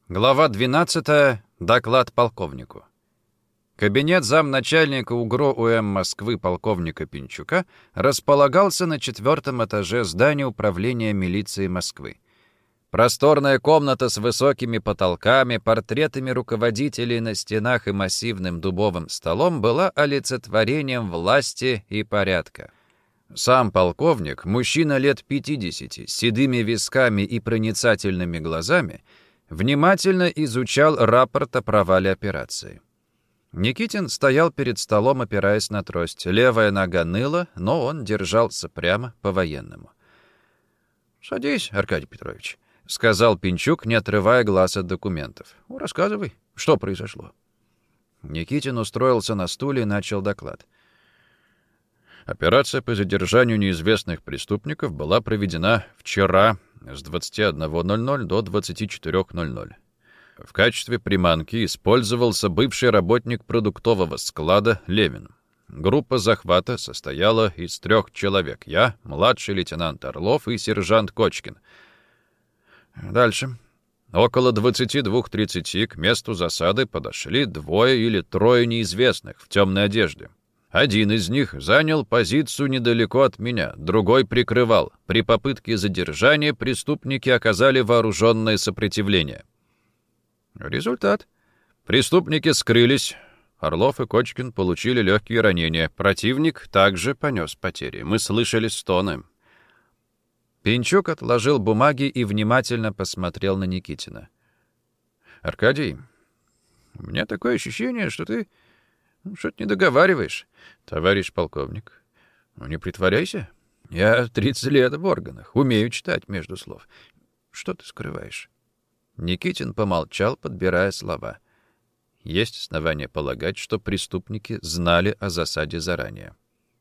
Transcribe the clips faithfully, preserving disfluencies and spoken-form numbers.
Глава двенадцатая. Доклад полковнику. Кабинет замначальника УГРО УМ Москвы полковника Пинчука располагался на четвертом этаже здания управления милиции Москвы. Просторная комната с высокими потолками, портретами руководителей на стенах и массивным дубовым столом была олицетворением власти и порядка. Сам полковник, мужчина лет пятидесяти, с седыми висками и проницательными глазами, внимательно изучал рапорт о провале операции. Никитин стоял перед столом, опираясь на трость. Левая нога ныла, но он держался прямо по-военному. «Садись, Аркадий Петрович», — сказал Пинчук, не отрывая глаз от документов. «Рассказывай, что произошло». Никитин устроился на стуле и начал доклад. Операция по задержанию неизвестных преступников была проведена вчера с двадцати одного ноль-ноль до двадцати четырёх ноль-ноль. В качестве приманки использовался бывший работник продуктового склада Левин. Группа захвата состояла из трех человек. Я, младший лейтенант Орлов и сержант Кочкин. Дальше. Около двадцати двух тридцати к месту засады подошли двое или трое неизвестных в темной одежде. Один из них занял позицию недалеко от меня, другой прикрывал. При попытке задержания преступники оказали вооруженное сопротивление. Результат. Преступники скрылись. Орлов и Кочкин получили легкие ранения. Противник также понес потери. Мы слышали стоны. Пинчук отложил бумаги и внимательно посмотрел на Никитина. «Аркадий, у меня такое ощущение, что ты что-то не договариваешь, товарищ полковник. Ну, не притворяйся. Я тридцать лет в органах, умею читать между слов. Что ты скрываешь?» Никитин помолчал, подбирая слова. Есть основания полагать, что преступники знали о засаде заранее.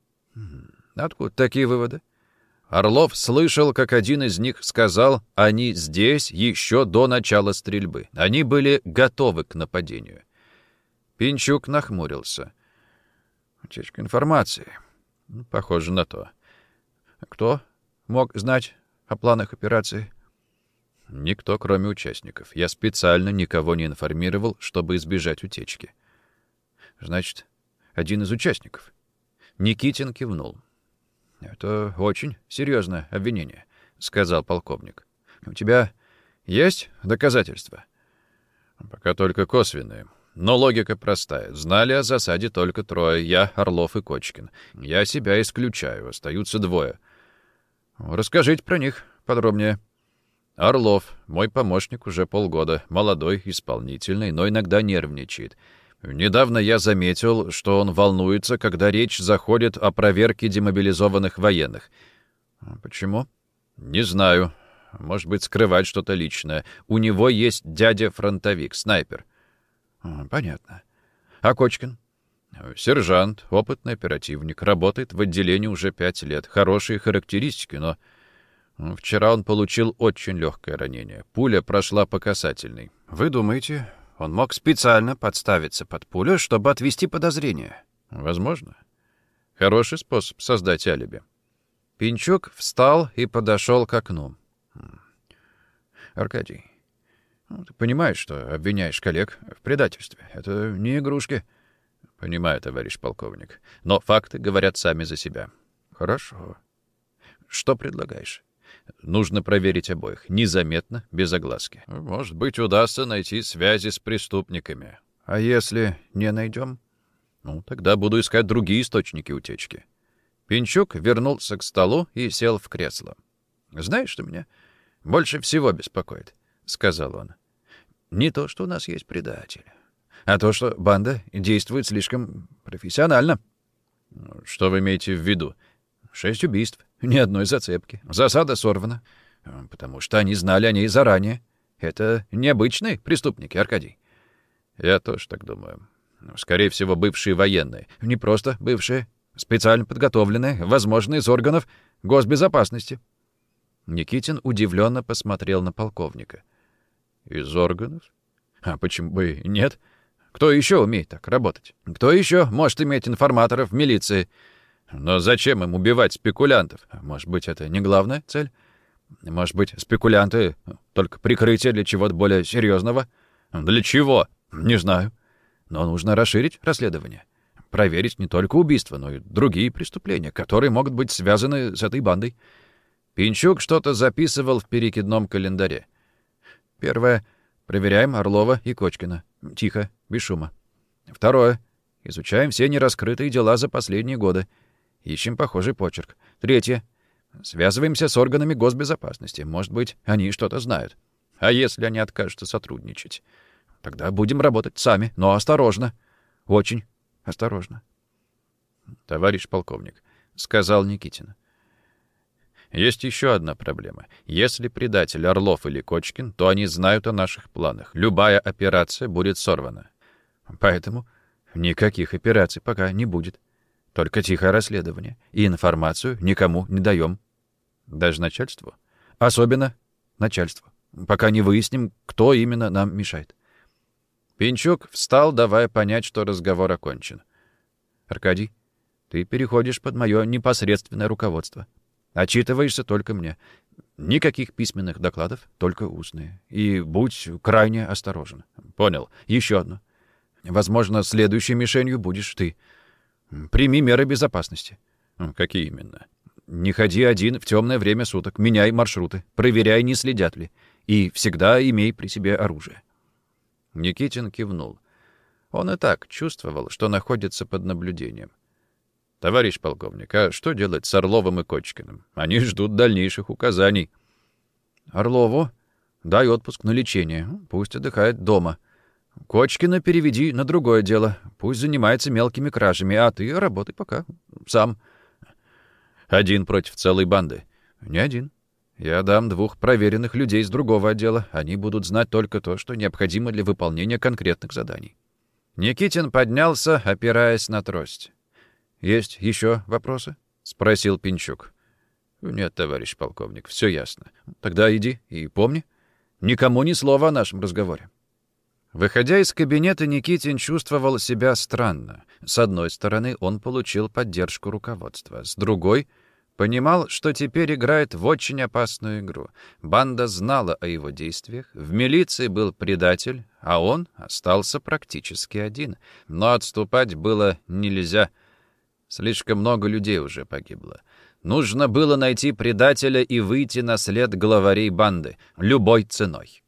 Откуда такие выводы? Орлов слышал, как один из них сказал, они здесь еще до начала стрельбы. Они были готовы к нападению. Пинчук нахмурился. Утечка информации. Похоже на то. Кто мог знать о планах операции? Никто, кроме участников. Я специально никого не информировал, чтобы избежать утечки. Значит, один из участников. Никитин кивнул. Это очень серьезное обвинение, сказал полковник. У тебя есть доказательства? Пока только косвенные. Но логика простая. Знали о засаде только трое. Я, Орлов и Кочкин. Я себя исключаю. Остаются двое. Расскажите про них подробнее. Орлов, мой помощник уже полгода. Молодой, исполнительный, но иногда нервничает. Недавно я заметил, что он волнуется, когда речь заходит о проверке демобилизованных военных. Почему? Не знаю. Может быть, скрывать что-то личное. У него есть дядя-фронтовик, снайпер. Понятно. А Кочкин? Сержант, опытный оперативник, работает в отделении уже пять лет. Хорошие характеристики, но вчера он получил очень легкое ранение. Пуля прошла по касательной. Вы думаете, он мог специально подставиться под пулю, чтобы отвести подозрения? Возможно. Хороший способ создать алиби. Пинчук встал и подошел к окну. Аркадий, ну, ты понимаешь, что обвиняешь коллег в предательстве. Это не игрушки. Понимаю, товарищ полковник. Но факты говорят сами за себя. Хорошо. Что предлагаешь? Нужно проверить обоих. Незаметно, без огласки. Может быть, удастся найти связи с преступниками. А если не найдем? Ну, тогда буду искать другие источники утечки. Пинчук вернулся к столу и сел в кресло. «Знаешь, что меня больше всего беспокоит?» — сказал он. «Не то, что у нас есть предатель, а то, что банда действует слишком профессионально». «Что вы имеете в виду?» «Шесть убийств, ни одной зацепки. Засада сорвана, потому что они знали о ней заранее. Это необычные преступники, Аркадий». «Я тоже так думаю. Скорее всего, бывшие военные». «Не просто бывшие, специально подготовленные, возможно, из органов госбезопасности». Никитин удивленно посмотрел на полковника. «Из органов? А почему бы и нет? Кто еще умеет так работать? Кто еще может иметь информаторов в милиции?» Но зачем им убивать спекулянтов? Может быть, это не главная цель? Может быть, спекулянты, только прикрытие для чего-то более серьезного? Для чего? Не знаю. Но нужно расширить расследование. Проверить не только убийства, но и другие преступления, которые могут быть связаны с этой бандой. Пинчук что-то записывал в перекидном календаре. Первое. Проверяем Орлова и Кочкина. Тихо, без шума. Второе. Изучаем все нераскрытые дела за последние годы. Ищем похожий почерк. Третье. Связываемся с органами госбезопасности. Может быть, они что-то знают. А если они откажутся сотрудничать? Тогда будем работать сами, но осторожно. Очень осторожно. «Товарищ полковник», — сказал Никитин, — «есть еще одна проблема. Если предатель Орлов или Кочкин, то они знают о наших планах. Любая операция будет сорвана. Поэтому никаких операций пока не будет. Только тихое расследование. И информацию никому не даем. Даже начальству? Особенно начальству. Пока не выясним, кто именно нам мешает». Пинчук встал, давая понять, что разговор окончен. «Аркадий, ты переходишь под мое непосредственное руководство. Отчитываешься только мне. Никаких письменных докладов, только устные. И будь крайне осторожен». «Понял. Еще одно. Возможно, следующей мишенью будешь ты. Прими меры безопасности». «Какие именно?» «Не ходи один в темное время суток. Меняй маршруты. Проверяй, не следят ли. И всегда имей при себе оружие». Никитин кивнул. Он и так чувствовал, что находится под наблюдением. «Товарищ полковник, а что делать с Орловым и Кочкиным? Они ждут дальнейших указаний». «Орлову дай отпуск на лечение. Пусть отдыхает дома. Кочкина переведи на другое дело. Пусть занимается мелкими кражами, а ты работай пока сам». «Один против целой банды?» «Не один. Я дам двух проверенных людей из другого отдела. Они будут знать только то, что необходимо для выполнения конкретных заданий». Никитин поднялся, опираясь на трость. «Есть еще вопросы?» — спросил Пинчук. «Нет, товарищ полковник, все ясно. Тогда иди и помни, никому ни слова о нашем разговоре». Выходя из кабинета, Никитин чувствовал себя странно. С одной стороны, он получил поддержку руководства. С другой — понимал, что теперь играет в очень опасную игру. Банда знала о его действиях, в милиции был предатель, а он остался практически один. Но отступать было нельзя. Слишком много людей уже погибло. Нужно было найти предателя и выйти на след главарей банды любой ценой.